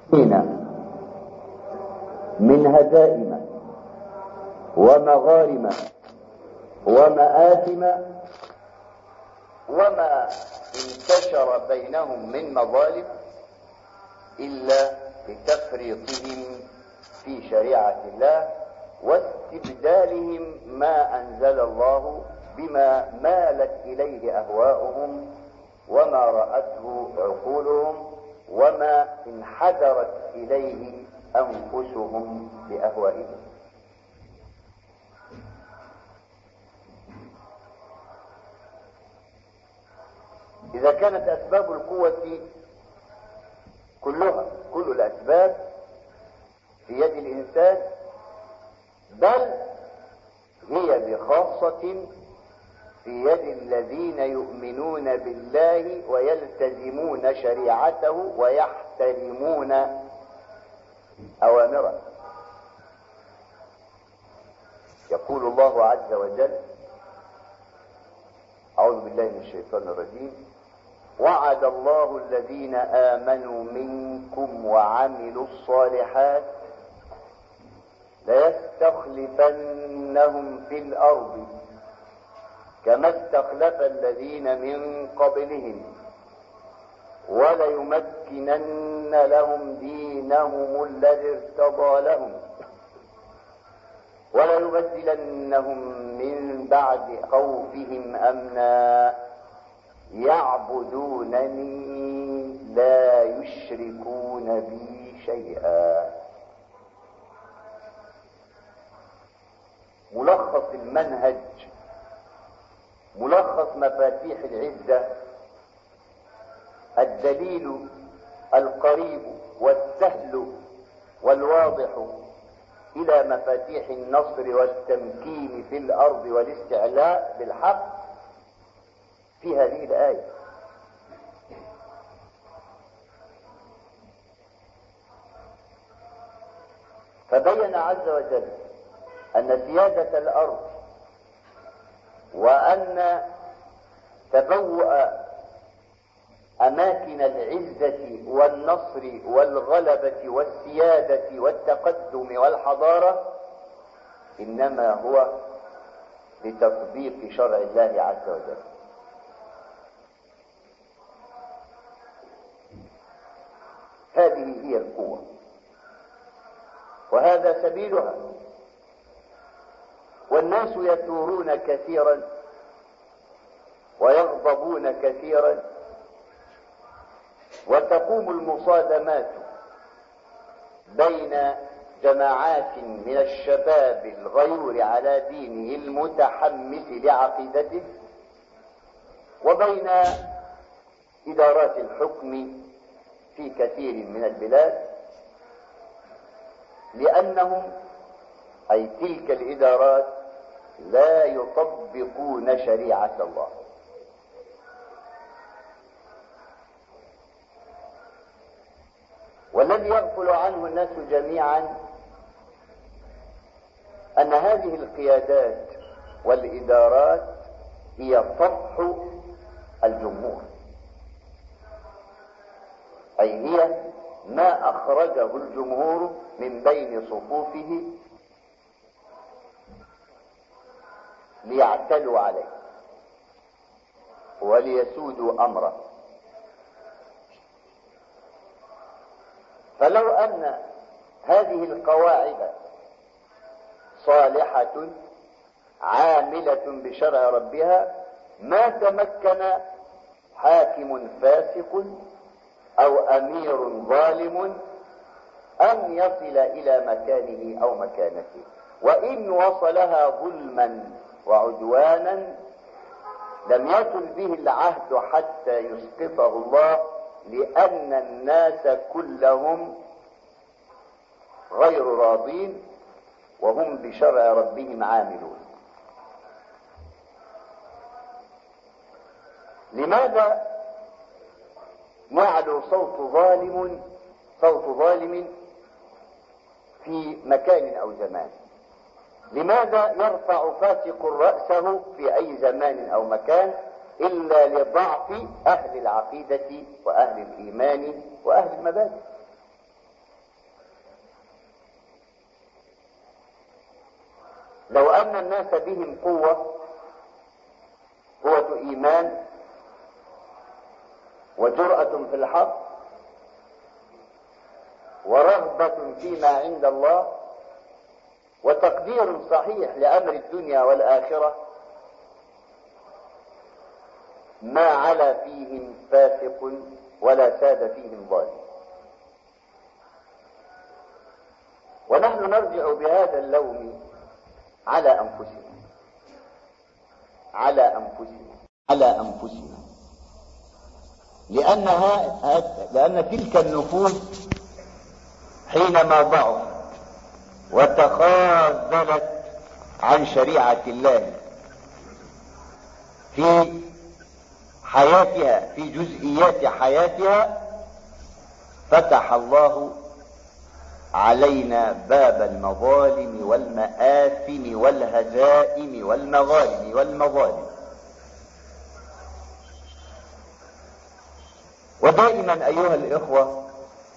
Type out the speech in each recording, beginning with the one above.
من هزائم ومغارم ومآثم، وما انتشر بينهم من مظالم إلا بتفريطهم في شريعة الله واستبدالهم ما أنزل الله بما مالت إليه أهواؤهم وما رأته عقولهم وما انحدرت إليه أنفسهم بأهوائهم. إذا كانت أسباب القوة كل الأسباب في يد الإنسان، بل هي بخاصة في يد الذين يؤمنون بالله ويلتزمون شريعته ويحترمون أوامره. يقول الله عز وجل: أعوذ بالله من الشيطان الرجيم: وعد الله الذين آمنوا منكم وعملوا الصالحات ليستخلفنهم في الأرض كما استخلف الذين من قبلهم وليمكنن لهم دينهم الذي ارتضى لهم وليبدلنهم من بعد خوفهم أمنا يعبدونني لا يشركون بي شيئا. ملخص المنهج، ملخص مفاتيح العزة، الدليل القريب والسهل والواضح إلى مفاتيح النصر والتمكين في الأرض والاستعلاء بالحق في هذه الآية. فبين عز وجل أن سيادة الأرض وأن تبوء أماكن العزة والنصر والغلبة والسيادة والتقدم والحضارة إنما هو لتطبيق شرع الله عز وجل. هذه هي القوة وهذا سبيلها. والناس يثورون كثيرا ويغضبون كثيرا وتقوم المصادمات بين جماعات من الشباب الغيور على دينه المتحمس لعقيدته وبين إدارات الحكم في كثير من البلاد، لأنهم أي تلك الإدارات لا يطبقون شريعة الله. والذي يغفل عنه الناس جميعا أن هذه القيادات والإدارات هي طرح الجمهور، أي هي ما أخرجه الجمهور من بين صفوفه ليعتلوا عليه وليسودوا أمره. فلو أن هذه القواعد صالحة عاملة بشرع ربها ما تمكن حاكم فاسق أو أمير ظالم أن يصل إلى مكانه أو مكانته، وإن وصلها ظلما وعدوانا لم يصل به العهد حتى يسقطه الله، لأن الناس كلهم غير راضين وهم بشرع ربهم عاملون. لماذا يعلو صوت ظالم في مكان أو زمان؟ لماذا يرفع فاسق رأسه في أي زمان أو مكان إلا لضعف أهل العقيدة وأهل الإيمان وأهل المبادئ؟ لو أن الناس بهم قوة إيمان وجرأة في الحق ورغبة فيما عند الله وتقدير صحيح لأمر الدنيا والآخرة، ما علا فيهم فاسق ولا ساد فيهم ظالم. ونحن نرجع بهذا اللوم على أنفسنا على أنفسنا لأن تلك النفوس حينما ضعفت وتخاذلت عن شريعة الله في حياتها، في جزئيات حياتها، فتح الله علينا باب المظالم والمآثم والهزائم والمغالم والمظالم. ودائما أيها الإخوة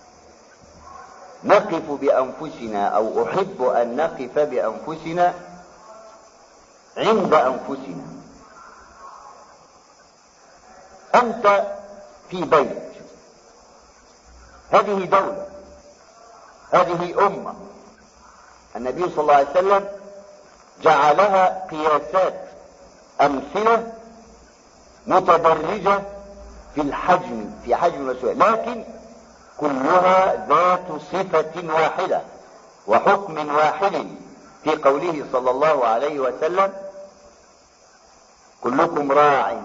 نقف بأنفسنا، أو أحب أن نقف بأنفسنا عند أنفسنا. أنت في بيت، هذه دولة، هذه أمة، النبي صلى الله عليه وسلم جعلها قياسات، أمثلة متدرجة في الحجم، في حجم المسؤولية، لكن كلها ذات صفة واحدة وحكم واحد، في قوله صلى الله عليه وسلم: كلكم راع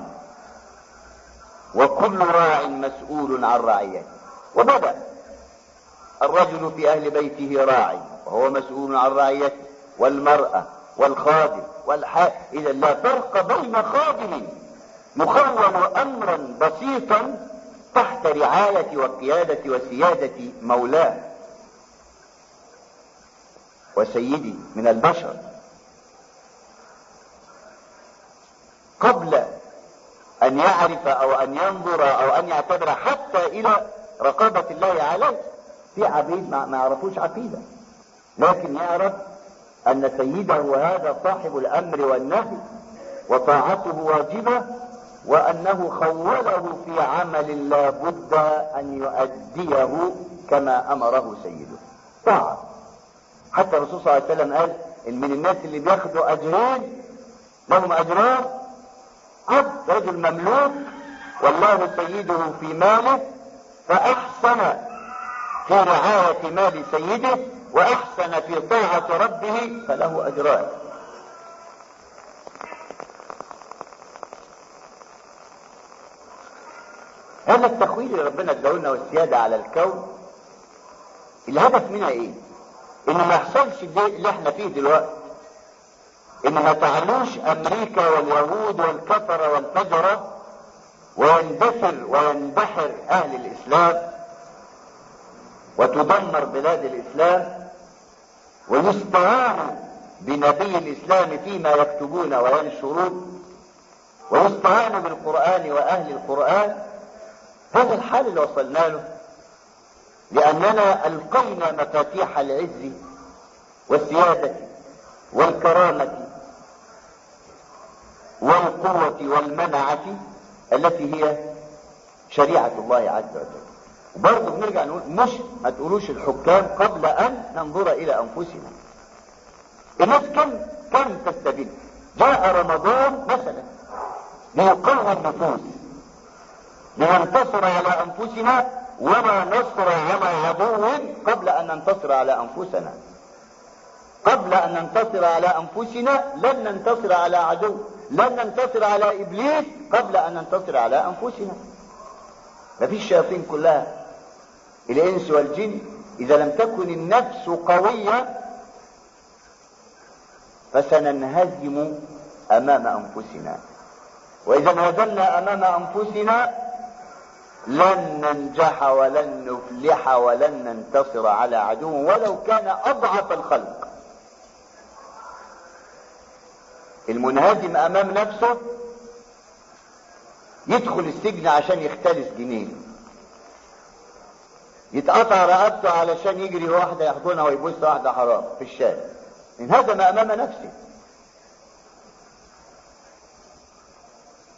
وكل راع مسؤول عن رعيته. وبدأ الرجل في أهل بيته راعي وهو مسؤول عن رعيته، والمرأة والخادم إذا لا فرق بين خادم يخول أمرا بسيطا تحت رعاية وقيادة وسيادة مولاه وسيدي من البشر، قبل أن يعرف أو أن ينظر أو أن يعتبر حتى إلى رقابة الله عليه. في عبيد ما يعرفوش عقيدة، لكن يعرف أن سيده هذا صاحب الأمر والنهي وطاعته واجبة، وأنه خوله في عمل لا بد أن يؤديه كما أمره سيده، طاعة. حتى الرسول صلى الله عليه وسلم قال إن من الناس اللي بياخدوا أجرين لهم أجران عبد، رجل مملوك والله سيده في ماله فأحسن في رعاية مال سيده وأحسن في طاعة ربه فله أجران. هذا التخويل اللي ربنا اداهولنا والسيادة على الكون، الهدف منها ايه؟ ان ما يحصلش اللي احنا فيه دلوقتي، ان ما تعلوش امريكا واليهود والكفرة والفجرة ويندثر ويندحر اهل الاسلام وتدمر بلاد الاسلام، ويستعان بنبي الاسلام فيما يكتبون وينشرون، ويستعان بالقرآن واهل القرآن. هذا الحال اللي وصلنا له لأننا ألقينا مفاتيح العز والسيادة والكرامة والقوة والمنعة التي هي شريعة الله عز وجل. وبرضه بنرجع نقول مش ما تقولوش الحكام قبل أن ننظر إلى أنفسنا. الناس كم تستبين. جاء رمضان مثلا ليقوي النفوس، لننتصر على أنفسنا ولا نصر على عدو قبل أن ننتصر على أنفسنا. قبل أن ننتصر على أنفسنا لن ننتصر على عدو، لن ننتصر على إبليس قبل أن ننتصر على أنفسنا. مفيش شياطين كلها الإنس والجن، إذا لم تكن النفس قوية فسننهزم أمام أنفسنا، وإذا انهزمنا أمام أنفسنا لن ننجح ولن نفلح ولن ننتصر على عدو ولو كان أضعف الخلق. المنهزم أمام نفسه يدخل السجن عشان يختلس جنيه، يتقطع رقبته علشان يجري واحدة يحضنها ويبوس واحدة حرام في الشارع، انهزم أمام نفسه.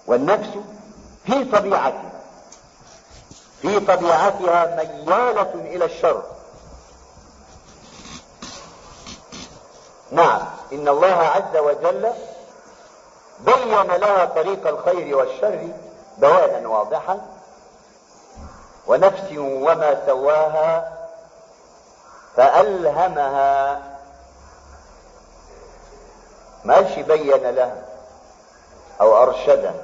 والنفس في طبيعتها ميالة إلى الشر. نعم، إن الله عز وجل بين لها طريق الخير والشر بيانا واضحا. ونفس وما سواها فألهمها، ما قالش بين لها أو أرشدها،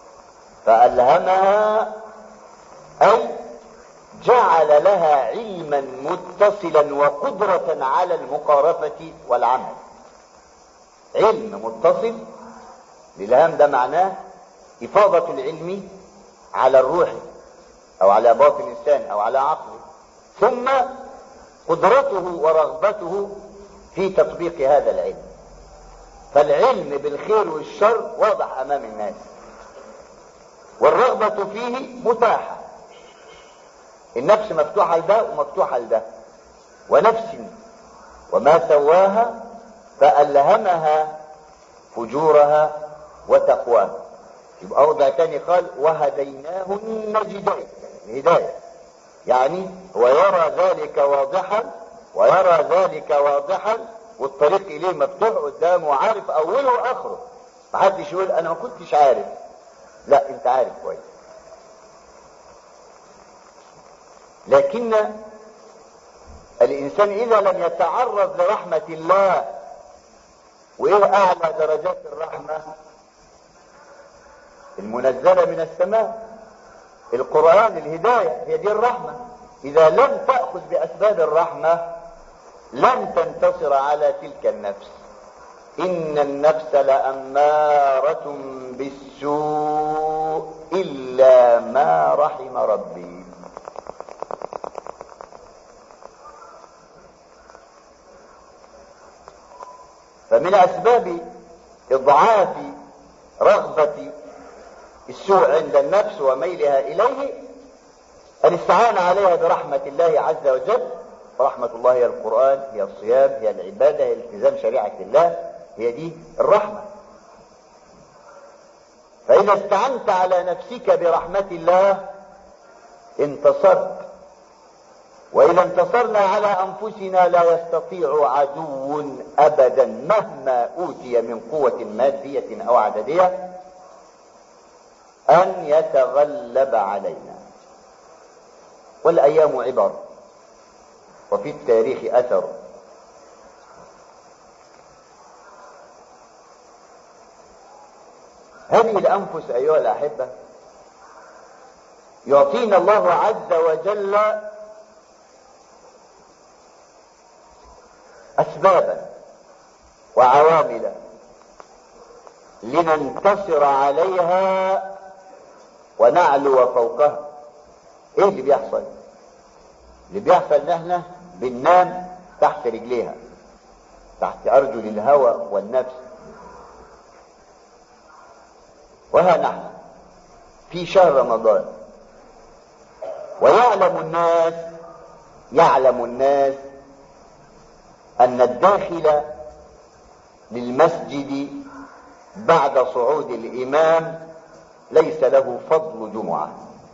فألهمها أي جعل لها علما متصلا وقدرة على المقارفة والعمل. علم متصل، الإلهام ده معناه إفاضة العلم على الروح أو على باطن الإنسان أو على عقله، ثم قدرته ورغبته في تطبيق هذا العلم. فالعلم بالخير والشر واضح أمام الناس، والرغبة فيه متاحة. النفس مفتوحة لده ومفتوحة لده. ونفس وما سواها فألهمها فجورها وتقواها. يبقى أوضع تاني قال وهديناه النجدين، الهداية يعني هو يرى ذلك واضحا ويرى ذلك واضحا، والطريق إليه مفتوح قدامه وعارف أوله وآخره. محدش يقول أنا ما كنتش عارف، لا، أنت عارف كويس. لكن الإنسان إذا لم يتعرض لرحمة الله، وإيه أعلى درجات الرحمة؟ المنزلة من السماء، القرآن، الهداية، هي دي الرحمة. إذا لم تأخذ بأسباب الرحمة لن تنتصر على تلك النفس. إن النفس لأمارة بالسوء إلا ما رحم ربي. فمن أسباب إضعاف رغبة السوء عند النفس وميلها إليه الاستعانة عليها برحمة الله عز وجل. رحمة الله هي القرآن، هي الصيام، هي العبادة، هي التزام شريعة الله، هي دي الرحمة. فإذا استعنت على نفسك برحمة الله انتصرت. وإذا انتصرنا على أنفسنا لا يستطيع عدو أبدا مهما أوتي من قوة مادية أو عددية أن يتغلب علينا. والأيام عبر وفي التاريخ أثر. هذه الأنفس أيها الأحبة يعطينا الله عز وجل أسبابا وعوامل لننتصر عليها ونعلو فوقها. ايه اللي بيحصل؟ اللي بيحصل ان احنا بننام تحت رجليها، تحت ارجل الهوى والنفس. وها نحن في شهر رمضان، ويعلم الناس ان الداخل للمسجد بعد صعود الامام ليس له فضل جمعة.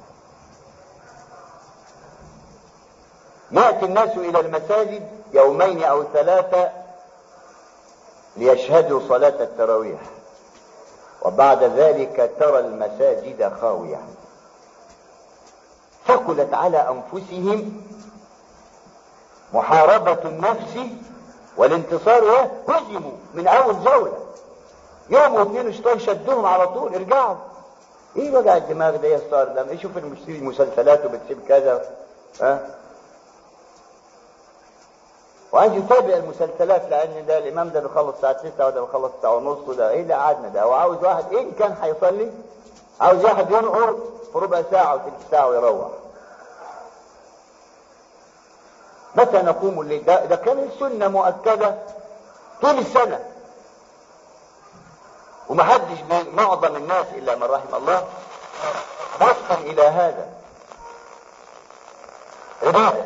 يأتي الناس إلى المساجد يومين أو ثلاثة ليشهدوا صلاة التراويح، وبعد ذلك ترى المساجد خاوية. ثقلت على أنفسهم محاربة النفس والانتصار. هزموا من أول جولة، يوم واثنين الشيطان شدهم على طول. ارجعوا، ايه وجع الدماغ ده يا صار؟ لما يشوف المسلسلات وبتسيب كذا، وعايز يتابع المسلسلات، لان ده الامام ده بيخلص الساعه 9 وده بيخلص الساعه ونص، وده ايه اللي قعدنا ده؟ وعاوز واحد ان كان هيصلي، عاوز واحد ينقر في ربع ساعه وثلث ساعه ويروح. متى نقوم الليل؟ ده كان السنه مؤكده طول السنه، ومحدش معظم الناس الا من رحم الله وصل الى هذا. عباده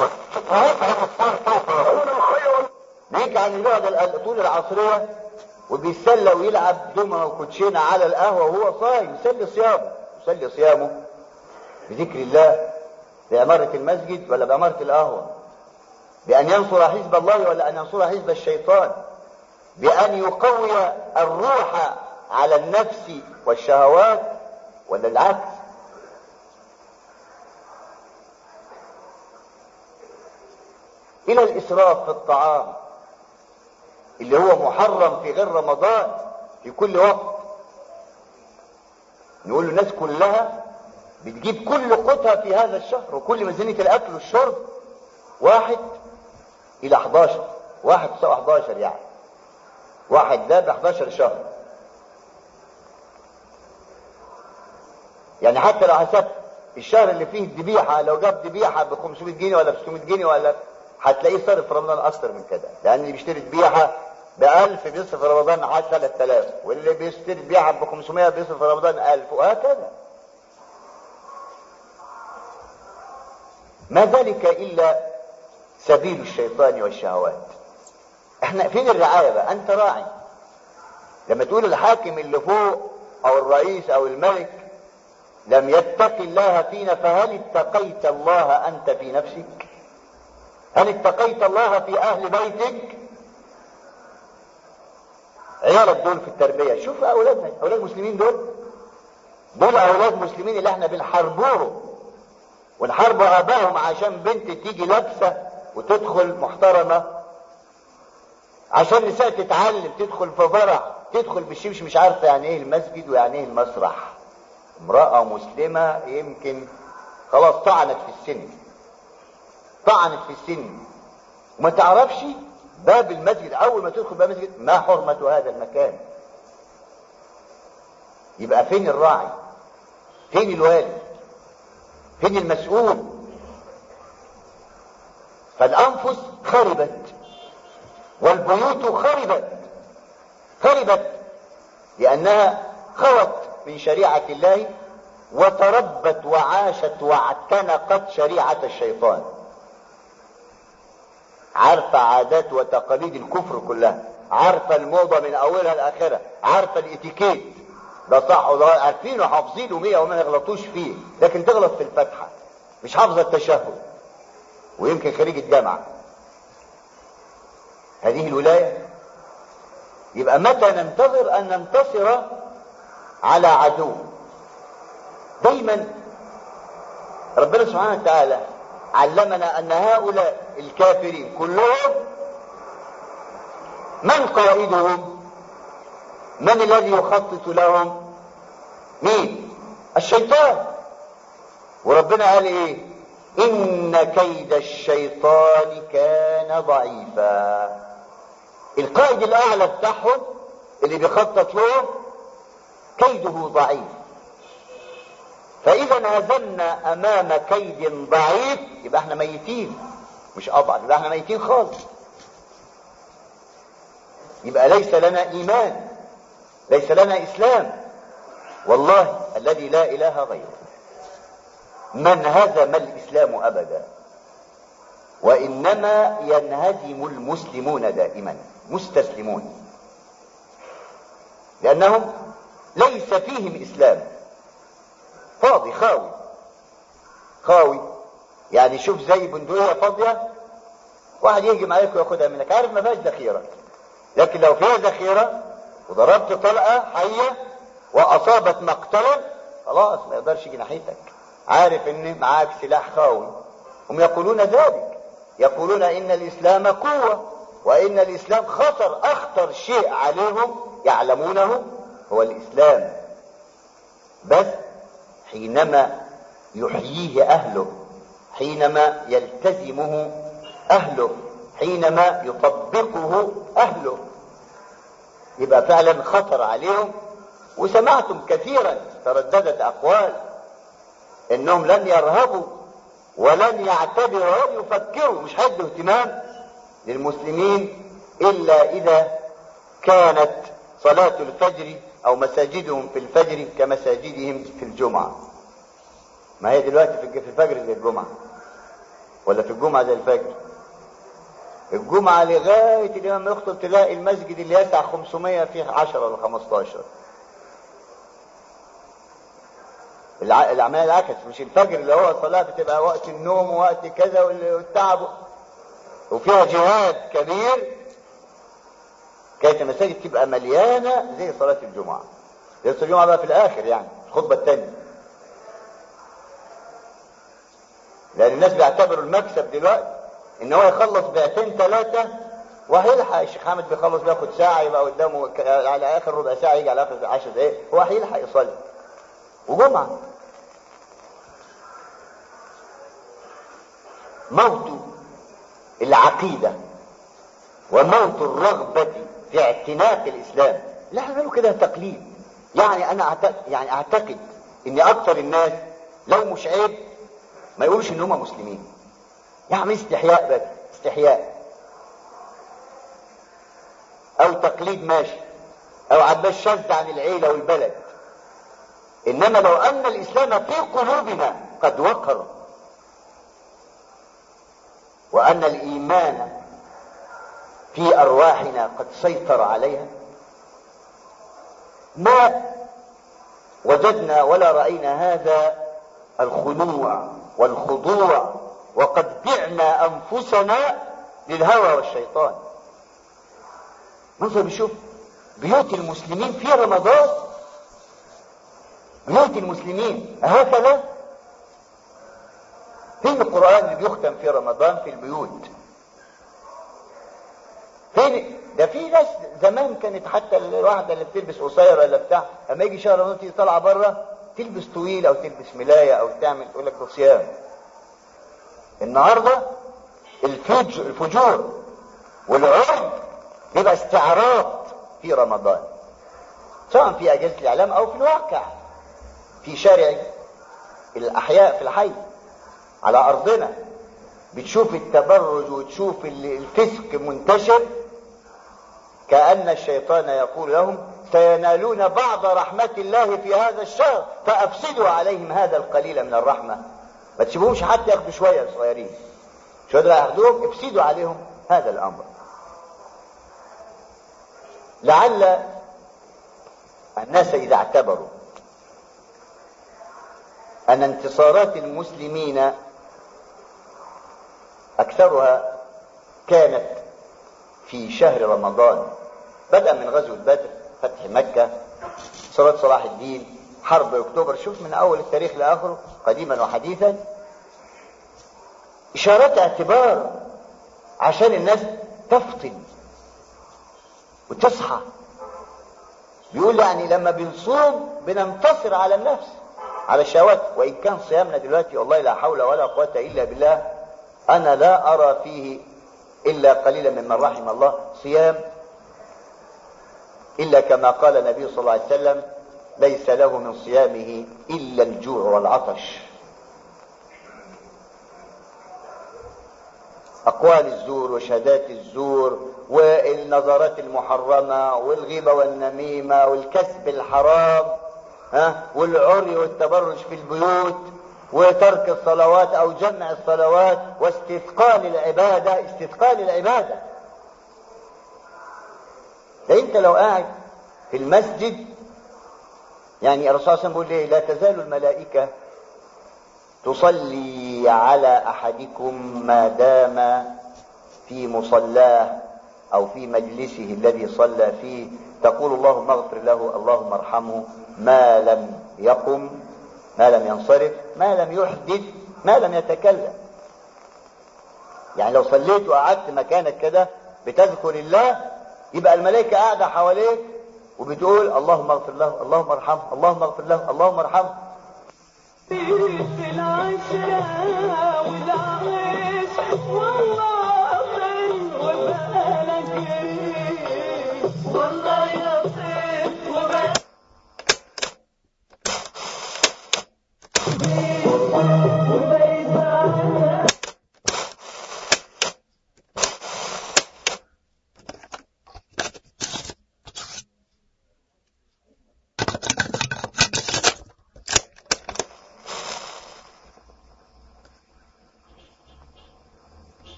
نيجي عن البعد طول العصريه وبيتسلى ويلعب دومنه وكوتشينه على القهوه وهو صايم يسلي صيامه بذكر الله، بأمارة المسجد ولا بأمارة القهوة؟ بأن ينصر حزب الله ولا أن ينصر حزب الشيطان؟ بأن يقوي الروح على النفس والشهوات ولا العكس؟ إلى الإسراف في الطعام اللي هو محرم في غير رمضان في كل وقت. نقول الناس كلها بتجيب كل قوتها في هذا الشهر، وكل ميزانية الأكل والشرب 1 إلى 11، 1 تساوي 11 يعني، 1 ده ب 11 شهر. يعني حتى لو حسبت الشهر اللي فيه الذبيحة، لو جاب ذبيحة ب 500 جنيه ولا ب 600 جنيه ولا، هتلاقيه صرف في رمضان أكثر من كده، لأن اللي بيشتري ذبيحة ب 1000 بيصرف في رمضان 3000، واللي بيشتري ذبيحة ب 500 بيصرف في رمضان 1000، وهكذا. ما ذلك إلا سبيل الشيطان والشهوات. احنا فين الرعاية بقى؟ انت راعي. لما تقول الحاكم اللي فوق او الرئيس او الملك لم يتق الله فينا، فهل اتقيت الله انت في نفسك؟ هل اتقيت الله في اهل بيتك؟ عيالك دول في التربية، شوف اولادنا، اولاد المسلمين دول اولاد مسلمين اللي احنا بنحاربوهم، ونحارب ابائهم عشان بنت تيجي لابسه وتدخل محترمه، عشان نساء تتعلم تدخل في فرح، تدخل بالشمش مش عارفه يعني ايه المسجد ويعني ايه المسرح. امراه مسلمه يمكن خلاص طعنت في السن وما تعرفش باب المسجد، اول ما تدخل باب المسجد ما حرمه هذا المكان. يبقى فين الراعي؟ فين الوالي؟ فين المسؤول؟ فالأنفس خربت والبيوت خربت لأنها خرت من شريعة الله وتربت وعاشت واعتنقت شريعة الشيطان، عارفة عادات وتقاليد الكفر كلها، عارفة الموضة من أولها لآخرها، عارفة الاتيكيت، ده صح وده عارفينه وحافظينه 100 وما يغلطوش فيه، لكن تغلط في الفاتحة، مش حافظة التشهد، ويمكن خريج الجامعة. هذه الولاية. يبقى متى ننتظر أن ننتصر على عدو؟ دايما ربنا سبحانه وتعالى علمنا أن هؤلاء الكافرين كلهم من قائدهم؟ من الذي يخطط لهم؟ مين؟ الشيطان. وربنا قال ايه؟ ان كيد الشيطان كان ضعيفا. القائد الاعلى بتاعهم اللي بيخطط لهم كيده ضعيف، فاذا هزمنا امام كيد ضعيف يبقى احنا ميتين، مش اضعف، يبقى احنا ميتين خالص. يبقى ليس لنا ايمان، ليس لنا اسلام، والله الذي لا اله غيره من هزم الاسلام ابدا، وانما ينهزم المسلمون دائما مستسلمون، لانهم ليس فيهم اسلام، فاضي خاوي. يعني شوف زي بندقية فاضية، واحد يهجم عليك وياخدها منك، عارف ما فيهاش ذخيرة، لكن لو فيها ذخيرة وضربت طلقة حية واصابت مقتلا خلاص ما يقدرش يجي ناحيتك، عارف ان معاك سلاح خاوي. هم يقولون ذلك، يقولون ان الاسلام قوة وان الاسلام خطر، اخطر شيء عليهم يعلمونه هو الاسلام، بس حينما يحييه اهله، حينما يلتزمه اهله، حينما يطبقه اهله، يبقى فعلا خطر عليهم. وسمعتم كثيرا ترددت اقوال انهم لن يرهبوا ولن يعتبروا ولن يفكروا، مش هيدوا اهتمام للمسلمين الا اذا كانت صلاة الفجر او مساجدهم في الفجر كمساجدهم في الجمعة. ما هي دلوقتي في الفجر زي الجمعة، ولا في الجمعة زي الفجر؟ الجمعة لغاية الإمام يخطب تلاقي المسجد اللي يسع 500 فيه 10 ولا 15. العملية العكس، مش الفجر اللي هو الصلاة بتبقى وقت النوم ووقت كذا والتعب وفيها جهاد كبير، كانت المساجد تبقى مليانة زي صلاة الجمعة. زي صلاة الجمعة بقى في الآخر يعني الخطبة الثانية، لأن الناس بيعتبروا المكسب دلوقتي إن هو يخلص بيعتين ثلاثة وهيلحق. الشيخ حامد بيخلص بياخد ساعة يبقى قدامه على آخر ربع ساعة، يجي على آخر 10 دقايق هو هيلحق يصلي وجمعة. موت العقيدة وموت الرغبة في اعتناق الإسلام. لا احنا بنقول كده تقليد. يعني أنا أعتقد إن أكثر الناس لو مش عيب ما يقولش إن هم مسلمين، يعني استحياء، بس استحياء أو تقليد ماشي، أو عباس شاذ عن العيلة والبلد. إنما لو أن الإسلام في قلوبنا قد وقر، وأن الإيمان في أرواحنا قد سيطر عليها، ما وجدنا ولا رأينا هذا الخنوع والخضوع، وقد بعنا أنفسنا للهوى والشيطان. منظر بيشوف بيوت المسلمين في رمضان، بيوت المسلمين هكذا. فين القرآن اللي بيختم في رمضان في البيوت؟ فين ده؟ في ناس زمان كانت حتى الواحدة اللي بتلبس قصير ولا بتاع، اما يجي شهر رمضان تيجي طالعه بره تلبس طويل او تلبس ملايه او تعمل، تقول لك ده صيام. النهارده الفجور والعرض بيبقى استعراض في رمضان، سواء في اجهزه الاعلام او في الواقع في شارع الاحياء في الحي على ارضنا. بتشوف التبرج وتشوف الفسق منتشر، كأن الشيطان يقول لهم سينالون بعض رحمة الله في هذا الشهر فأفسدوا عليهم هذا القليل من الرحمة. ما تسيبوهمش حتى ياخدوا شوية صغيرين، شوية ياخدوهم افسدوا عليهم هذا الأمر. لعل الناس إذا اعتبروا أن انتصارات المسلمين أكثرها كانت في شهر رمضان، بدءا من غزوة بدر، فتح مكة، ثورة صلاح الدين، حرب أكتوبر، شوف من أول التاريخ لآخره قديما وحديثا، إشارات اعتبار عشان الناس تفطن وتصحى. بيقول يعني لما بنصوم بننتصر على النفس، على الشهوات. وإن كان صيامنا دلوقتي والله لا حول ولا قوة إلا بالله، أنا لا أرى فيه إلا قليلا ممن رحم الله صيام، إلا كما قال النبي صلى الله عليه وسلم ليس له من صيامه إلا الجوع والعطش. أقوال الزور وشهادات الزور والنظرات المحرمة والغيبة والنميمة والكسب الحرام، والعري والتبرج في البيوت وترك الصلوات أو جمع الصلوات واستثقال العبادة، استثقال العبادة. ده انت لو قاعد في المسجد، يعني الرسول صلى الله عليه وسلم بيقول ليه لا تزال الملائكة تصلي على أحدكم ما دام في مصلاه أو في مجلسه الذي صلى فيه، تقول اللهم اغفر له اللهم ارحمه ما لم يقم، ما لم ينصرف، ما لم يحدث، ما لم يتكلم. يعني لو صليت وقعدت مكانك كده بتذكر الله، يبقى الملائكة قاعدة حواليك وبتقول اللهم اغفر له اللهم ارحمه اللهم اغفر له اللهم ارحمه. في العشرة والعيش والله خير وبالك والله يا خير وبالك.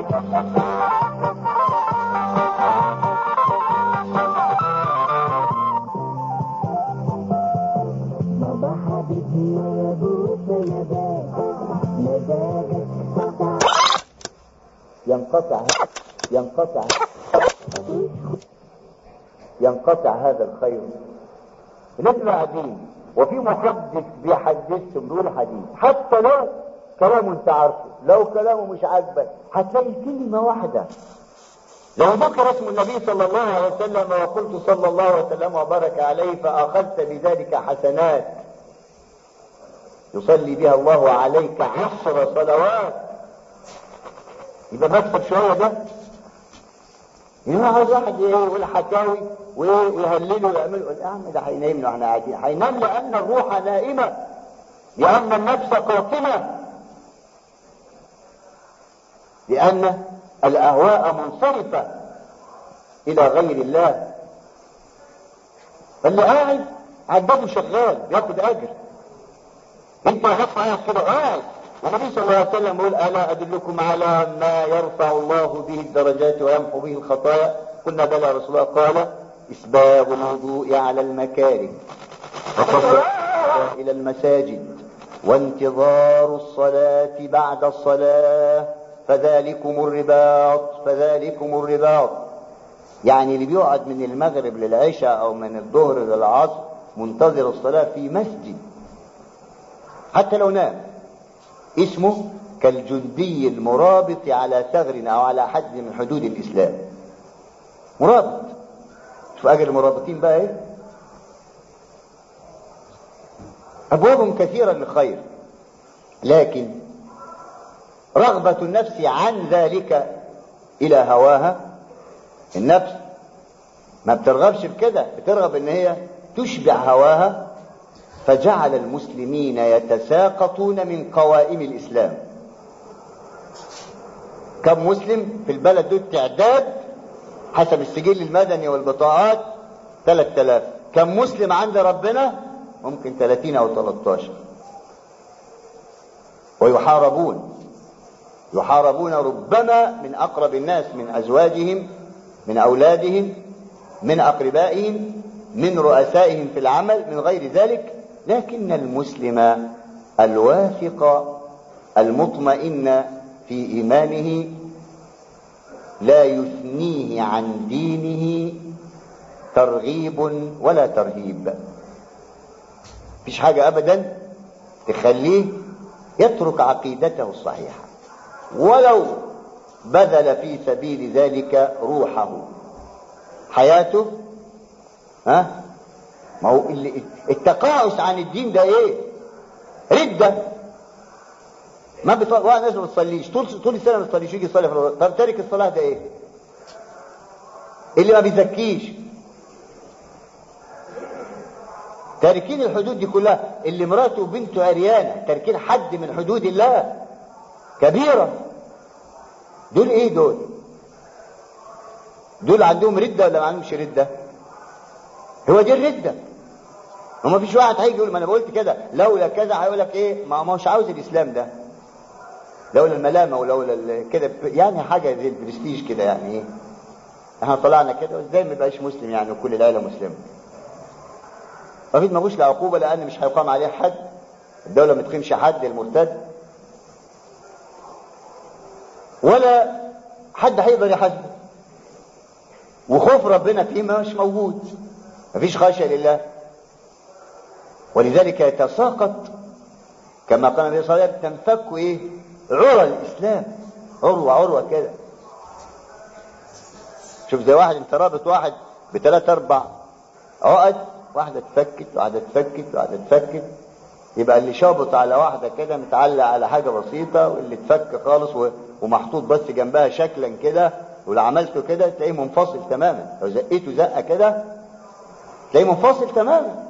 ينقطع هذا الخير. نسمع قاعدين وفي محدث بيحدثهم بيقول حديث، حتى لو كلامه انت عارفه، لو كلامه مش عاجبك هتلاقي كلمة واحدة. لو ذكر اسم النبي صلى الله عليه وسلم وقلت صلى الله عليه وسلم وبارك عليه فأخذت بذلك حسنات يصلي بها الله عليك 10 صلوات، يبقى مكسب شوية ده. يبقى عاوز واحد يقول حكاوي ويهلله ويعمله، يا عم ده هينامنا واحنا قاعدين، هينام لأن الروح نائمة، لأن النفس قاتمة، لأن الأهواء منصرفة إلى غير الله. فاللي قاعد عدده شغال ياخد أجر، انت غصب عنك كده قاعد. والنبي صلى الله عليه وسلم يقول ألا أدلكم على ما يرفع الله به الدرجات ويمحو به الخطايا؟ قلنا بلى يا رسول الله. قال إسباغ الوضوء على المكاره وقصر إلى المساجد وانتظار الصلاة بعد الصلاة فذلكم الرباط. يعني اللي بيقعد من المغرب للعشاء أو من الظهر للعصر منتظر الصلاة في مسجد حتى لو نام، اسمه كالجندي المرابط على ثغر أو على حد من حدود الإسلام. مرابط. شوف أجر المرابطين بقى ايه؟ أبوابهم كثيرة للخير، لكن رغبة النفس عن ذلك إلى هواها. النفس ما بترغبش بكده، بترغب ان هي تشبع هواها، فجعل المسلمين يتساقطون من قوائم الإسلام. كم مسلم في البلد دول تعداد حسب السجل المدني والبطاقات 3000. كم مسلم عند ربنا؟ ممكن 30 أو 13. ويحاربون ربما من أقرب الناس، من أزواجهم، من أولادهم، من أقربائهم، من رؤسائهم في العمل، من غير ذلك. لكن المسلم الواثق المطمئن في إيمانه لا يثنيه عن دينه ترغيب ولا ترهيب. مفيش حاجة أبدا تخليه يترك عقيدته الصحيحة ولو بذل في سبيل ذلك روحه حياته. ما هو التقاعس عن الدين ده ايه؟ ردة. ما واحد ناس ما بتصليش طول السنة ما بتصليش، يجي يصلي في الوقت. طب تارك الصلاة ده ايه؟ اللي ما بيزكيش. تاركين الحدود دي كلها، اللي مراته وبنته عريانة، تاركين حد من حدود الله كبيرة. دول ايه دول عندهم ردة ولا ما عندهمش ردة؟ هو دي الردة. وما فيش واحد هيجي يقول ما انا قلت كده لولا كذا، هيقول لك ايه؟ ما مش عاوز الاسلام ده، لولا الملامه ولولا كده، يعني حاجه زي البرستيج كده، يعني ايه؟ احنا طلعنا كده وازاي ما يبقاش مسلم يعني وكل العيله مسلمه؟ ما في دماغوش لعقوبه، لان مش هيقام عليه حد، الدوله ما تقيمش حد المرتد، ولا حد هيقدر يحاسبه، وخوف ربنا فيه مش موجود، مفيش خشيه لله. ولذلك يتساقط كما قال النبي صلى الله عليه وسلم، تنفك ايه؟ عروة الاسلام، عروة كده. شوف زي واحد انت رابط واحد ب3 4 عقد، واحدة تفكت واحدة تفكت، يبقى اللي شابط على واحدة كده متعلق على حاجة بسيطة، واللي تفك خالص ومحطوط بس جنبها شكلا كده، ولو عملته كده تلاقيه منفصل تماما، لو زقيته زقة كده تلاقيه منفصل تماما.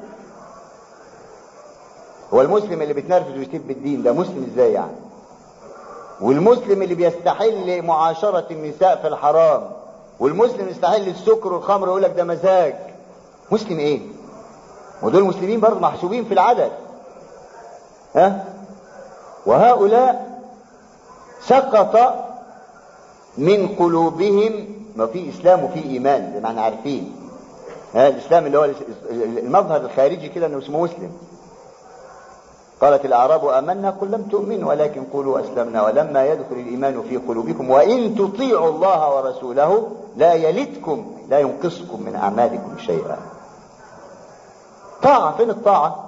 هو المسلم اللي بيتنرفز ويسيب بالدين ده مسلم ازاي يعني؟ والمسلم اللي بيستحل معاشرة النساء في الحرام، والمسلم يستحل السكر والخمر ويقول لك ده مزاج، مسلم ايه؟ ودول مسلمين برضه محسوبين في العدد. وهؤلاء سقط من قلوبهم. ما في إسلام وفي إيمان زي ما احنا عارفين. الإسلام اللي هو المظهر الخارجي كده أنه اسمه مسلم. قالت الأعراب آمنا قل لم تؤمنوا ولكن قولوا أسلمنا ولما يدخل الإيمان في قلوبكم وإن تطيعوا الله ورسوله لا يلدكم لا ينقصكم من أعمالكم شيئا. طاعة. فين الطاعة؟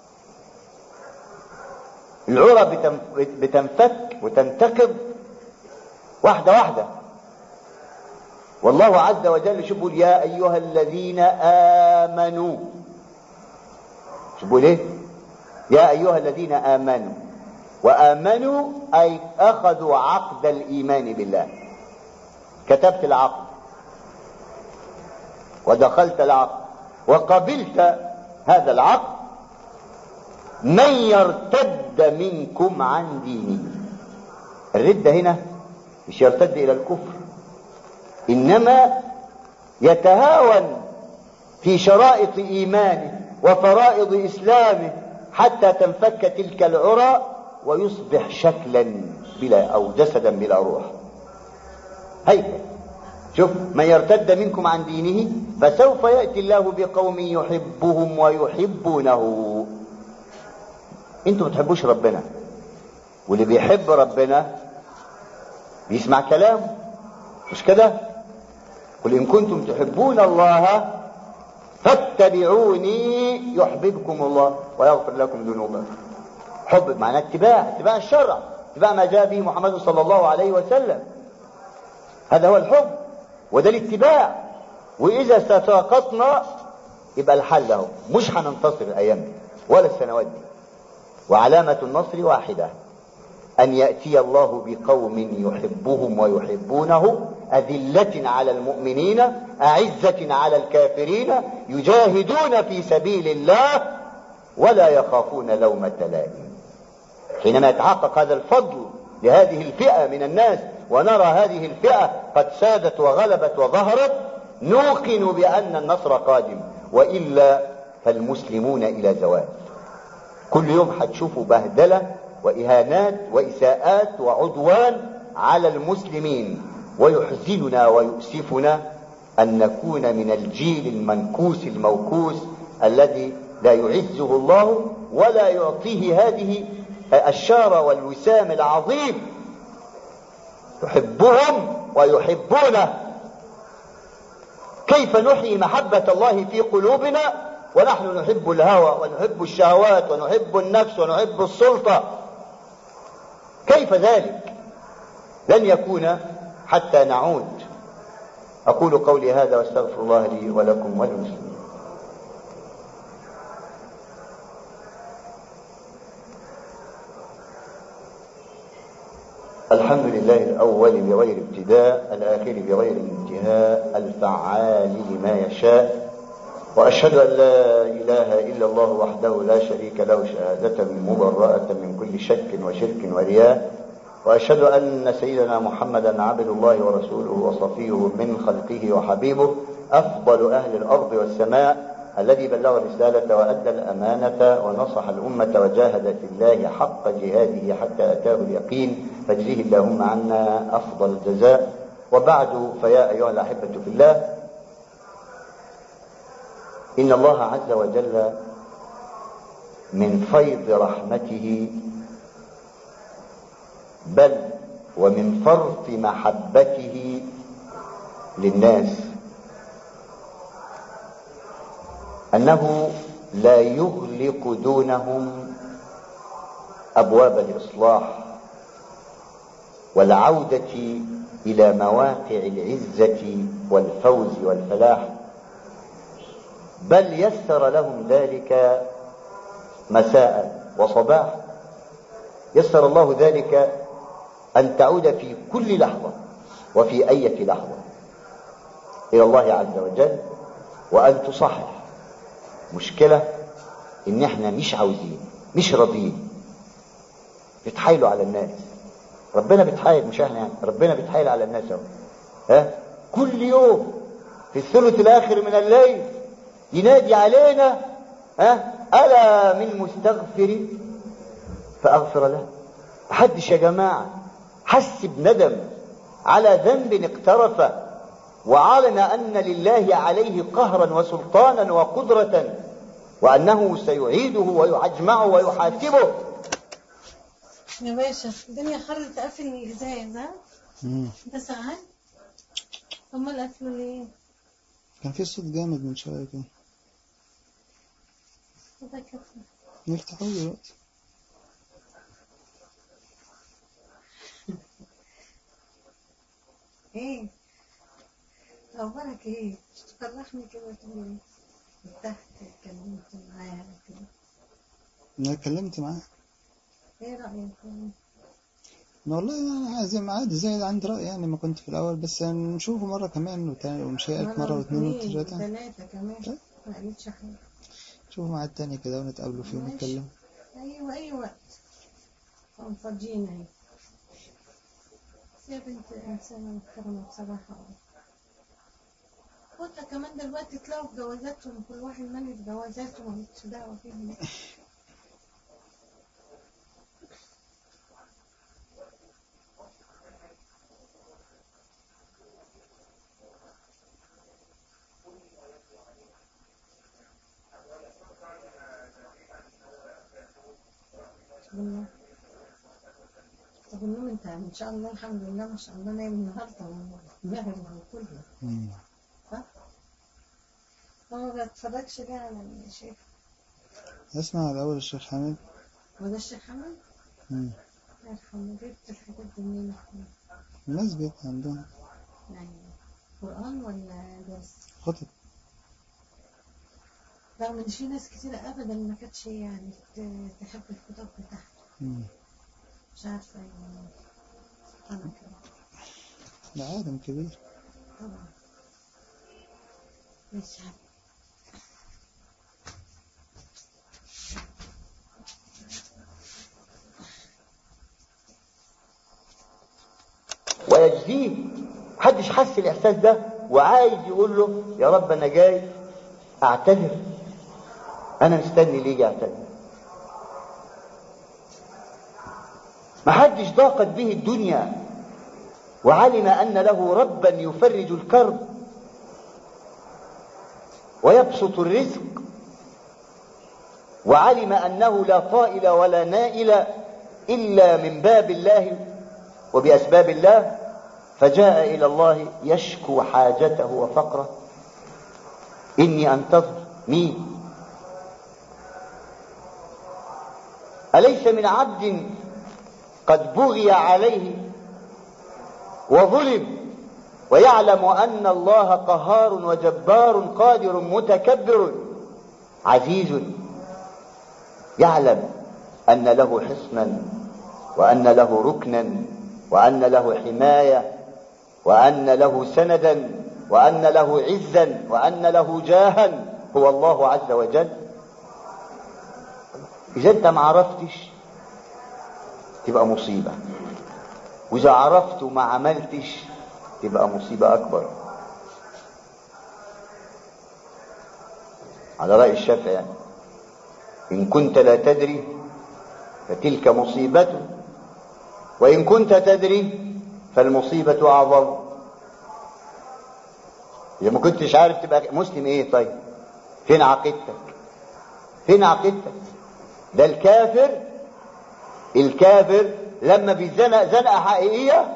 العرى بتنفك وتنتقض واحدة واحدة. والله عز وجل شوفوا يا أيها الذين آمنوا. شوفوا ليه؟ يا أيها الذين آمنوا. وآمنوا أي أخذوا عقد الإيمان بالله. كتبت العقد ودخلت العقد وقبلت هذا العقد. من يرتد منكم عن دينه. الردة هنا مش يرتد إلى الكفر، إنما يتهاون في شرائط إيمانه وفرائض إسلامه حتى تنفك تلك العرى ويصبح شكلا بلا أو جسدا بلا روح. هيك شوف من يرتد منكم عن دينه فسوف يأتي الله بقوم يحبهم ويحبونه. انتوا ما بتحبوش ربنا، واللي بيحب ربنا بيسمع كلامه، مش كده؟ قل إن كنتم تحبون الله فاتبعوني يحببكم الله ويغفر لكم ذنوبكم. حب معناه اتباع الشرع، اتباع ما جاء به محمد صلى الله عليه وسلم. هذا هو الحب وده الاتباع. وإذا تساقطنا يبقى الحل اهو، مش هننتصر الأيام دي ولا السنوات دي. وعلامة النصر واحدة، أن يأتي الله بقوم يحبهم ويحبونه أذلة على المؤمنين أعزة على الكافرين يجاهدون في سبيل الله ولا يخافون لومة لائم. حينما يتحقق هذا الفضل لهذه الفئة من الناس ونرى هذه الفئة قد سادت وغلبت وظهرت نوقن بأن النصر قادم، وإلا فالمسلمون إلى زوال. كل يوم هتشوفوا بهدلة وإهانات وإساءات وعدوان على المسلمين. ويحزننا ويؤسفنا أن نكون من الجيل المنكوس الموكوس الذي لا يعزه الله ولا يعطيه هذه الشارة والوسام العظيم. يحبهم ويحبونه. كيف نحيي محبة الله في قلوبنا ونحن نحب الهوى ونحب الشهوات ونحب النفس ونحب السلطة؟ كيف ذلك؟ لن يكون حتى نعود. أقول قولي هذا واستغفر الله لي ولكم وللمسلمين. الحمد لله الأول بغير ابتداء، الآخر بغير انتهاء، الفعال لما يشاء. وأشهد أن لا إله إلا الله وحده لا شريك له شهادة مبرأة من كل شك وشرك ورياء. وأشهد أن سيدنا محمدا عبد الله ورسوله وصفيه من خلقه وحبيبه، أفضل أهل الأرض والسماء، الذي بلغ الرسالة وأدى الأمانة ونصح الأمة وجاهد في الله حق جهاده حتى أتاه اليقين، فاجزه اللهم عنا أفضل الجزاء. وبعد، فيا أيها الأحبة في الله، إن الله عز وجل من فيض رحمته بل ومن فرط محبته للناس أنه لا يغلق دونهم أبواب الإصلاح والعودة إلى مواقع العزة والفوز والفلاح، بل يسر لهم ذلك مساء وصباح. يسر الله ذلك أن تعود في كل لحظة وفي أي لحظة إلى الله عز وجل وأن تصحح. مشكلة إن احنا مش عاوزين، مش راضيين، بتحايلوا على الناس. ربنا بيتحايل، مش احنا يعني، ربنا بيتحايل على الناس اهو. كل يوم في الثلث الآخر من الليل ينادي علينا ألا من مستغفر فأغفر له. محدش يا جماعة حس بندم على ذنب اقترف وعلم أن لله عليه قهرا وسلطانا وقدرة وأنه سيعيده ويجمعه ويحاسبه. يا باشا الدنيا حر تقفل الإزاز ها؟ ده ساعات؟ أمال قفلوا ليه؟ كان في صوت جامد من شوية كده. ده كفر. نفتحوه دلوقتي. ايه؟ أخبارك ايه؟ تفرحني كده تقول ايه؟ تحت اتكلمت معاها كده. أنا اتكلمت معاه. ايه رأيك؟ والله أنا عايزين عادي زي عندي رأي يعني ما كنت في الأول، بس نشوفه مرة كمان ومش هيك مرة واثنين وثلاثة. ثلاثة كمان. ما قالتش حاجة. نشوفه مع التاني كده ونتقابلوا فيه ونتكلم. أيوة أي وقت. فاضيين اهي. يا بنت إنسانة محترمة بصراحة. وانت كمان دلوقتي تلاقوا في جوازاتهم كل واحد مالي في جوازاته ومالكش دعوة فيهم. بالله. طب النوم انت ان شاء الله الحمد لله ما شاء الله نايم النهارده ومهر وكله. صح؟ ما بتفرجش ليه على الشيخ؟ اسمع الأول الشيخ حامد. هو ده الشيخ حامد؟ يرحمه. جبت الحاجات دي منين؟ المسجد عندهم. يعني قرآن ولا درس؟ خطب. رغم ان في ناس كتير ابدا ما كانتش يعني تحب الكتب بتاعته. مش عارفه يعني سبحان الله. ده عالم كبير طبعا. مش عارفه. ويجزيه. محدش حس الإحساس ده وعايز يقول له يا رب أنا جاي أعتذر، أنا مستني ليه يجي أعتذر. محدش ضاقت به الدنيا وعلم أن له ربا يفرج الكرب ويبسط الرزق، وعلم أنه لا طائل ولا نائل إلا من باب الله وبأسباب الله، فجاء إلى الله يشكو حاجته وفقره. إني أنتظر مين؟ أليس من عبد قد بغي عليه وظلم ويعلم أن الله قهار وجبار قادر متكبر عزيز، يعلم أن له حصنا وأن له ركنا وأن له حماية وأن له سندا وأن له عزا وأن له جاها هو الله عز وجل. إذا أنت ما عرفتش تبقى مصيبة، وإذا عرفت وما عملتش تبقى مصيبة أكبر. على رأي الشافعي يعني إن كنت لا تدري فتلك مصيبة، وإن كنت تدري فالمصيبة أعظم. إذا ما كنتش عارف تبقى مسلم إيه؟ طيب فين عقيدتك؟ فين عقيدتك؟ ده الكافر لما بيزنق زنقة حقيقية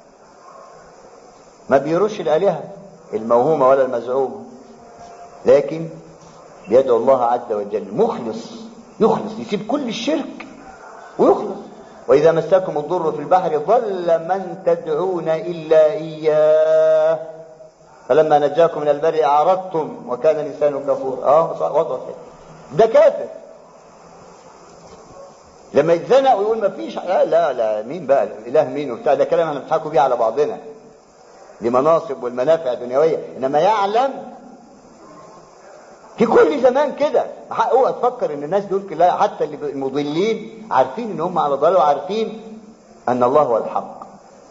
ما بيروش الآلهة الموهومة ولا المزعومة، لكن بيدعو الله عز وجل مخلص، يخلص، يسيب كل الشرك ويخلص. وإذا مسكم الضر في البحر ضل من تدعون إلا إياه فلما نجاكم من البر أعرضتم وكان الإنسان كفورا. وضع ده كافر لما يتزنق ويقول ما فيش. لا مين بقى الاله مين وبتاع، ده كلام احنا بنضحكوا بيه على بعضنا لمناصب والمنافع الدنيويه، انما يعلم في كل زمان كده. اوعى تفكر ان الناس دول كلها حتى اللي المضلين عارفين ان هم على ضلال وعارفين ان الله هو الحق.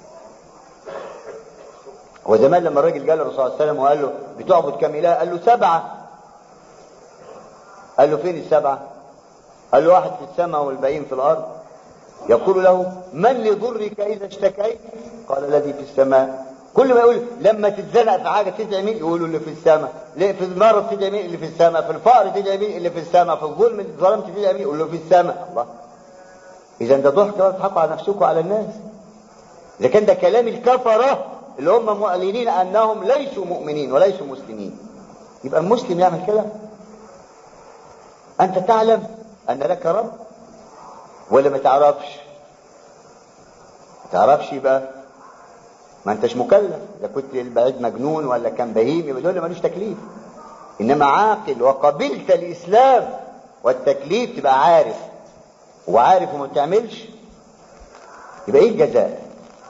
وزمان لما الراجل قال للرسول صلى الله عليه وسلم وقال له بتعبد كم اله؟ قال له 7. قال له فين 7؟ قال له 1 في السماء والباقيين في الارض. يقول له من لضرك اذا اشتكيت؟ قال الذي في السماء. كل ما يقول لما تتزنق في حاجة تدعي مين؟ يقولوا اللي في السماء. في المرض تدعي مين؟ اللي في السماء. في الفقر تدعي مين؟ اللي في السماء. في الظلم اللي ظلمت تدعي مين؟ يقولوا في السماء. الله، إذا ده ضحك وتضحكوا على نفسكم وعلى الناس. إذا كان ده كلام الكفرة اللي هم معلنين أنهم ليسوا مؤمنين وليسوا مسلمين، يبقى المسلم يعمل كده؟ أنت تعلم أن لك رب ولا ما تعرفش؟ ما تعرفش يبقى ما أنتش مكلف. إذا كنت البعيد مجنون ولا كان بهيم يبقى دول مالوش تكليف. إنما عاقل وقبلت الإسلام والتكليف تبقى عارف، وعارف وما بتعملش، يبقى إيه الجزاء؟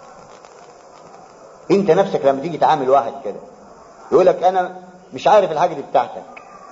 انت نفسك لما تيجي تعامل واحد كده يقولك انا مش عارف الحاجة دي بتاعتك،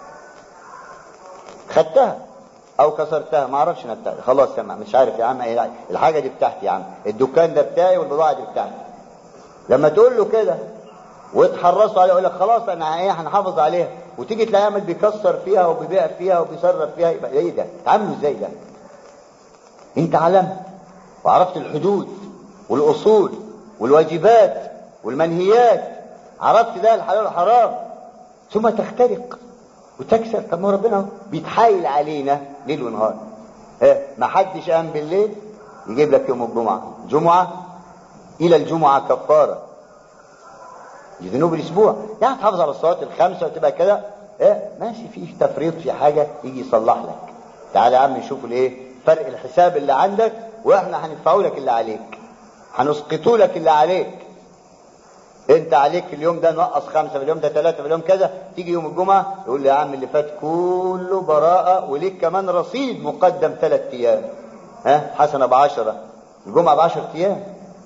خدتها او كسرتها ما اعرفش انا بتاعتي، خلاص سمع مش عارف يا عم ايه الحاجة دي بتاعتي يا عم، الدكان ده بتاعي والبضاعة دي بتاعتي. لما تقول له كده وتحرصوا عليه يقول لك خلاص انا ايه هنحافظ عليها، وتيجي تلاقيه عامل بيكسر فيها وبيبيع فيها وبيصرف فيها، يبقى ايه ده؟ تعامله ازاي ده؟ انت علمت وعرفت الحدود والاصول والواجبات والمنهيات، عرفت ده الحلال والحرام، ثم تخترق وتكسر. طب ما ربنا بيتحايل علينا ليل ونهار. ما حدش قام بالليل يجيب لك يوم الجمعة جمعة الى الجمعة كفارة لذنوب الاسبوع، يعني تحافظ على الصلوات الخمسة وتبقى كده ماشي، في تفريط في حاجة يجي يصلح لك. تعالى يا عم نشوف الايه فرق الحساب اللي عندك، واحنا هندفعوا لك اللي عليك، هنسقطوا لك اللي عليك. انت عليك اليوم ده نقص 5، في اليوم ده 3، في اليوم كذا، تيجي يوم الجمعة يقول لي يا عم اللي فات كله براءة وليك كمان رصيد مقدم 3 ايام، حسنة ب10، الجمعة ب10 ايام.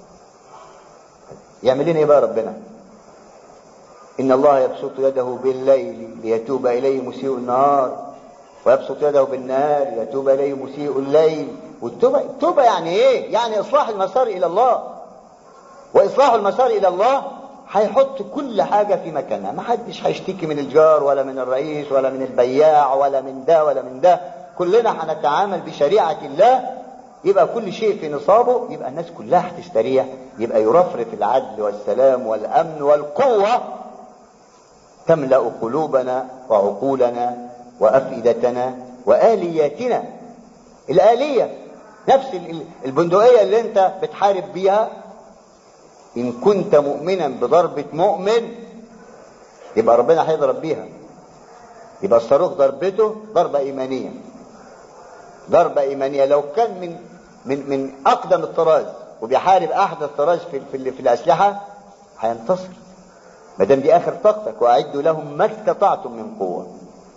يعمل لنا ايه بقى ربنا؟ ان الله يبسط يده بالليل ليتوب اليه مسيء النهار، ويبسط يده بالنهار ليتوب اليه مسيء الليل. والتوبة يعني ايه؟ يعني اصلاح المسار الى الله، واصلاح المسار الى الله هيحط كل حاجة في مكانها. ما حدش هيشتكي من الجار ولا من الرئيس ولا من البياع ولا من ده ولا من ده، كلنا هنتعامل بشريعة الله، يبقى كل شيء في نصابه، يبقى الناس كلها هتستريح، يبقى يرفرف العدل والسلام والأمن والقوة تملأ قلوبنا وعقولنا وأفئدتنا وآلياتنا. الآلية نفس البندقية اللي انت بتحارب بيها، إن كنت مؤمنا بضربة مؤمن يبقى ربنا هيضرب بيها، يبقى الصاروخ ضربته ضربة إيمانية، ضربة إيمانية. لو كان من أقدم الطراز وبيحارب أحدث الطراز في الأسلحة هينتصر، ما دام دي آخر طاقتك. وأعدوا لهم ما استطعتم من قوة.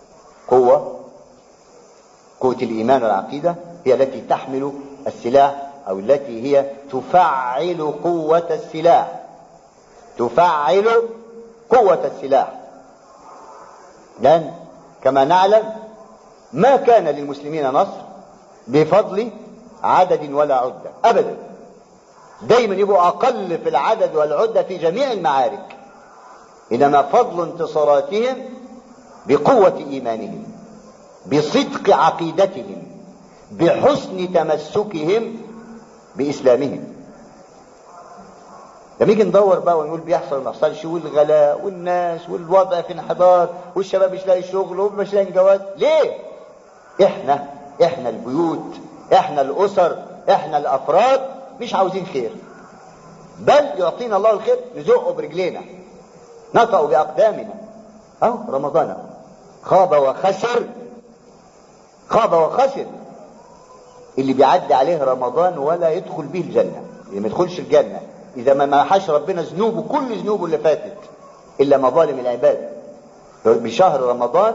قوة الإيمان والعقيدة هي التي تحمل السلاح، أو التي هي تفعل قوة السلاح، تفعل قوة السلاح. لأن كما نعلم ما كان للمسلمين نصر بفضل عدد ولا عدة أبدا، دايما يبقوا أقل في العدد والعدة في جميع المعارك، إنما فضل انتصاراتهم بقوة إيمانهم، بصدق عقيدتهم، بحسن تمسكهم بإسلامهم. لما يجي ندور بقى ونقول بيحصل ما يحصلش، والغلاء والناس والوضع في انحدار والشباب مش لاقي شغل ومش لاقي جواز، ليه؟ احنا البيوت، احنا الأسر، احنا الأفراد مش عاوزين خير، بل يعطينا الله الخير نزقه برجلينا، نطأ بأقدامنا. رمضان خاب وخسر اللي بيعدي عليه رمضان ولا يدخل به الجنة، اللي ما يدخلش الجنة إذا ما محاش ربنا ذنوبه، كل ذنوبه اللي فاتت إلا مظالم العباد. بشهر رمضان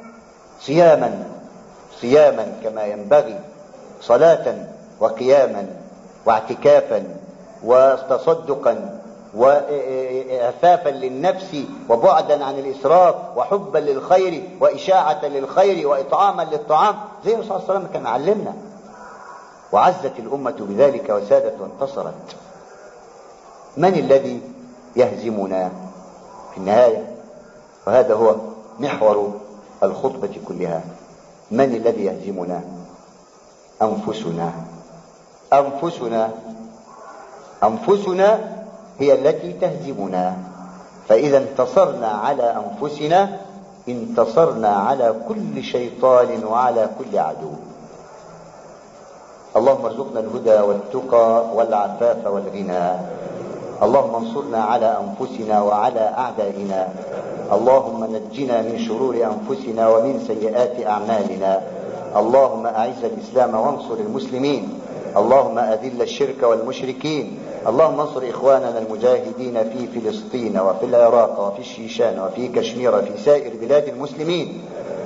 صياما كما ينبغي، صلاة وقياما واعتكافا وتصدقا وإعفافا للنفس وبعدا عن الإسراف وحبا للخير وإشاعة للخير وإطعاما للطعام، زي الرسول صلى الله عليه وسلم كان علمنا. وعزت الأمة بذلك وسادت وانتصرت. من الذي يهزمنا في النهاية؟ وهذا هو محور الخطبة كلها. من الذي يهزمنا؟ أنفسنا هي التي تهزمنا. فإذا انتصرنا على أنفسنا انتصرنا على كل شيطان وعلى كل عدو. اللهم ارزقنا الهدى والتقى والعفاف والغنى. اللهم انصرنا على أنفسنا وعلى أعدائنا. اللهم نجنا من شرور أنفسنا ومن سيئات أعمالنا. اللهم أعز الإسلام وانصر المسلمين. اللهم أذل الشرك والمشركين. اللهم انصر إخواننا المجاهدين في فلسطين وفي العراق وفي الشيشان وفي كشمير وفي سائر بلاد المسلمين.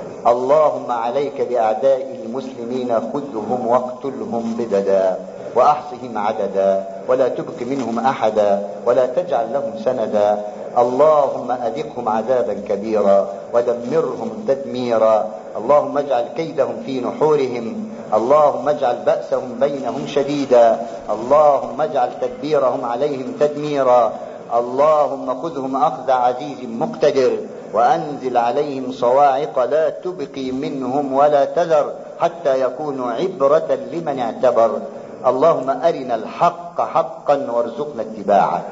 اللهم عليك بأعداء المسلمين، خذهم واقتلهم بددا وأحصهم عددا ولا تبق منهم أحدا ولا تجعل لهم سندا. اللهم أذقهم عذابا كبيرا ودمرهم تدميرا. اللهم اجعل كيدهم في نحورهم. اللهم اجعل بأسهم بينهم شديدا. اللهم اجعل تدبيرهم عليهم تدميرا. اللهم خذهم أخذ عزيز مقتدر وأنزل عليهم صواعق لا تبقي منهم ولا تذر حتى يكونوا عبرة لمن اعتبر. اللهم أرنا الحق حقا وارزقنا اتباعه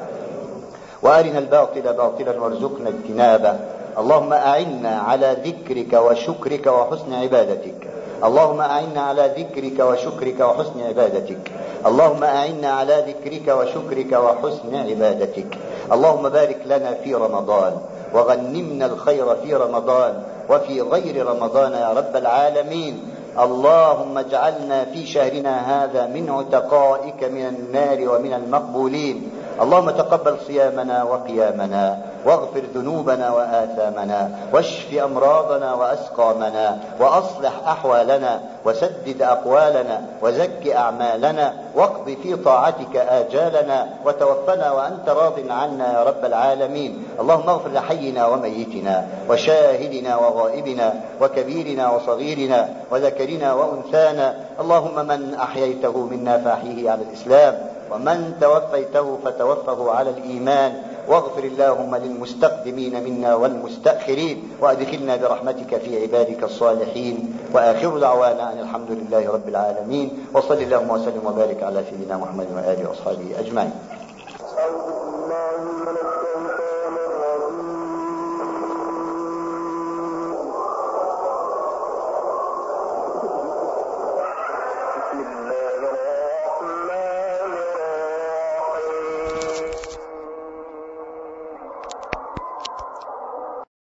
وأرنا الباطل باطلا وارزقنا اجتنابه. اللهم أعنا على ذكرك وشكرك وحسن عبادتك. اللهم أعنا على ذكرك وشكرك وحسن عبادتك. اللهم أعنا على ذكرك وشكرك وحسن عبادتك. اللهم بارك لنا في رمضان وغنمنا الخير في رمضان وفي غير رمضان يا رب العالمين. اللهم اجعلنا في شهرنا هذا من عتقائك من النار ومن المقبولين. اللهم تقبل صيامنا وقيامنا واغفر ذنوبنا وآثامنا واشف أمراضنا وأسقامنا وأصلح أحوالنا وسدد أقوالنا وزك أعمالنا واقض في طاعتك آجالنا وتوفنا وأنت راض عنا يا رب العالمين. اللهم اغفر لحينا وميتنا وشاهدنا وغائبنا وكبيرنا وصغيرنا وذكرنا وأنثانا. اللهم من أحييته منا فأحيه على الإسلام ومن توفيته فتوفه على الإيمان. واغفر اللهم للمستقدمين منا والمستأخرين وأدخلنا برحمتك في عبادك الصالحين. وآخر دعوانا أن الحمد لله رب العالمين وصل اللهم وسلم وبارك على سيدنا محمد وآله وأصحابه أجمعين.